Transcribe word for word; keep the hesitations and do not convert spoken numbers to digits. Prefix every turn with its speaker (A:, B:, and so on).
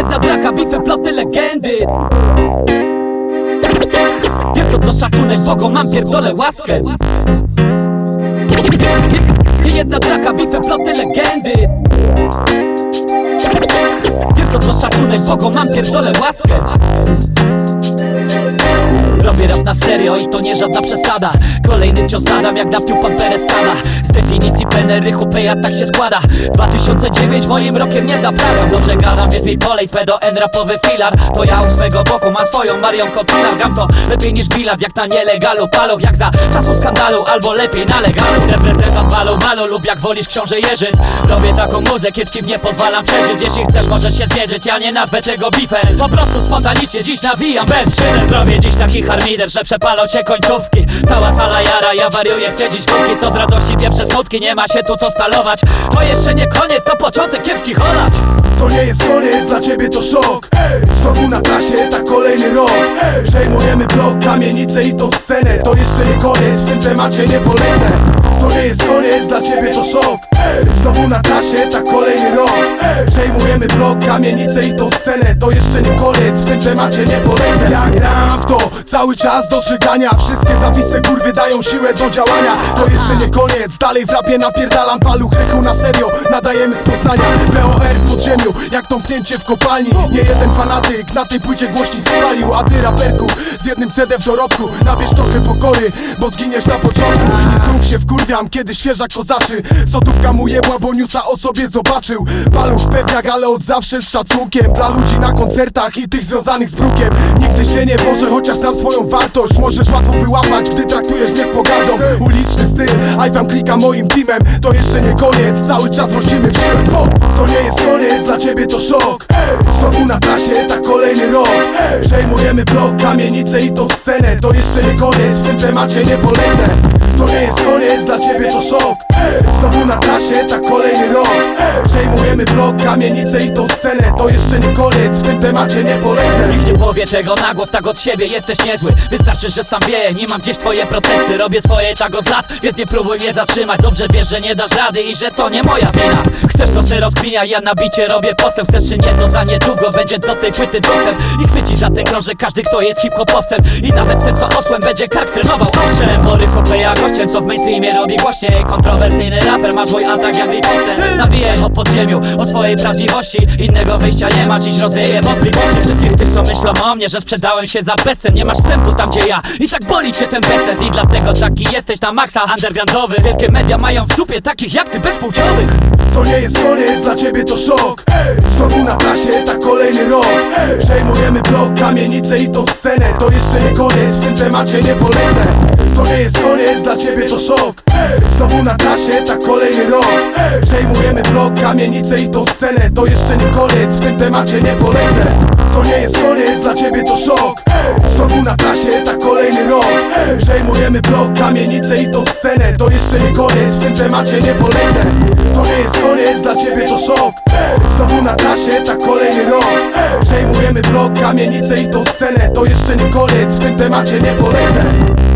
A: jedna draka, bitwy, ploty, legendy. Wiem co to szacunek, Bogu mam pierdolę łaskę. Nie jedna draka, bitwy, ploty, legendy. Wiem co to szacunek, Bogu mam pierdolę łaskę. Robię rap na serio i to nie żadna przesada. Kolejny cios zadam jak napił pan Peresada. Z definicji penery hupeja tak się składa. dwa tysiące dziewięć moim rokiem nie zaprawiam. Dobrze gadam, więc mi polej z pedo N rapowy filar. To ja u swego boku mam swoją Marią Cotillard. Gram to lepiej niż bilard, jak na nielegalu. Paluch jak za czasu skandalu, albo lepiej na legalu. Reprezentant malu malu lub jak wolisz książę Jerzyc. Robię taką muzę, kiepskim nie pozwalam przeżyć. Jeśli chcesz możesz się zwierzyć, ja nie nazwę tego bifem. Po prostu spontanicznie dziś nawijam bez szyder. Zrobię dziś taki harmider, że przepalą się końcówki. Cała sala jara, ja wariuję, chcę dziś wódki. Co z radości pieprze smutki, nie ma się tu co stalować. To jeszcze nie koniec, to początek kiepskich olać.
B: To nie jest koniec, dla ciebie to szok. Znowu na trasie, tak kolejny rok. Przejmujemy blok, kamienice i to scenę. To jeszcze nie koniec, w tym temacie nie polegnę. To nie jest koniec, dla ciebie to szok. Znowu na trasie, tak kolejny rok. Przejmujemy blok, kamienice i to scenę. To jeszcze nie koniec, w tym temacie nie polegnę. Ja gram w to, cały czas do żygania. Wszystkie zapisy kurwy dają siłę do działania. To jeszcze nie koniec, dalej w rapie napierdalam. Paluch ryku na serio, nadajemy z Poznania. B O R w podziemiu, jak tąpnięcie w kopalni. Nie jeden fanatyk na tej płycie głośnik spalił. A ty raperku, z jednym C D w dorobku. Nabierz trochę pokory, bo zginiesz na początku. I znów się wkurwiam, kiedy świeża kozaczy. Złotówka mu jebła, bo newsa o sobie zobaczył. Paluch pewniak, ale od zawsze z szacunkiem. Dla ludzi na koncertach i tych związanych z brukiem. Nigdy się nie boże, chociaż sam swoją wartość możesz łatwo wyłapać, gdy traktujesz mnie z pogardą. Uliczny styl, I fam klika moim teamem. To jeszcze nie koniec, cały czas rościmy w siłę. Bo to nie jest koniec, dla ciebie to szok. Znowu na trasie, tak kolejny rok. Przejmujemy blok, kamienice i to scenę. To jeszcze nie koniec, w tym temacie nie polegnę. To nie jest koniec, dla ciebie to szok. Znowu na trasie, tak kolejny rok. Przejmujemy blok, kamienice i to scenę. To jeszcze nie koniec, w tym temacie nie polegnę.
A: Nikt nie powie tego na głos, tak od siebie jesteś niezły. Wystarczy, że sam wie, nie mam gdzieś twoje protesty. Robię swoje tak od lat, więc nie próbuj mnie zatrzymać. Dobrze wiesz, że nie dasz rady i że to nie moja wina. Chcesz to se rozkminiaj, ja na bicie robię postęp. Chcesz czy nie, to za niedługo będzie do tej płyty dostęp. I chwyci za ten krążek każdy, kto jest hip-hopowcem. I nawet ten, co osłem, będzie kark trenował. Owszem, bory hopeja gościem, co w mainstreamie robi głośniej. Kontrowersyjny raper, masz mój atak jak postęp. Nawijaj o podziemiu, o swojej prawdziwości. Innego wyjścia nie ma, dziś rozwieję wątpliwości wszystkich tych, co myślą o mnie, że sprzedałem się za bezcen. Nie masz wstępu tam, gdzie ja, i tak boli cię ten bezsens. I dlatego taki jesteś na maksa undergroundowy. Wielkie media mają w dupie takich jak ty bezpłciowych.
B: To nie jest koniec, dla ciebie to szok. Znowu na trasie, tak kolejny rok. Przejmujemy blok, kamienice i to scenę. To jeszcze nie koniec, w tym temacie nie polegnę. To nie jest koniec, dla ciebie to szok. Znowu na trasie, tak kolejny rok. Przejmujemy blok, kamienice i to scenę. To jeszcze nie koniec, w tym temacie nie polegnę. To nie jest koniec, dla ciebie to szok. Znowu na trasie, tak kolejny rok. Przejmujemy blok, kamienice i to scenę. To jeszcze nie koniec, w tym temacie nie polegnę. To nie jest koniec, dla ciebie to szok. Znowu na trasie, tak kolejny rok. Przejmujemy blok, kamienice i to scenę. To jeszcze nie koniec, w tym temacie nie polegnę.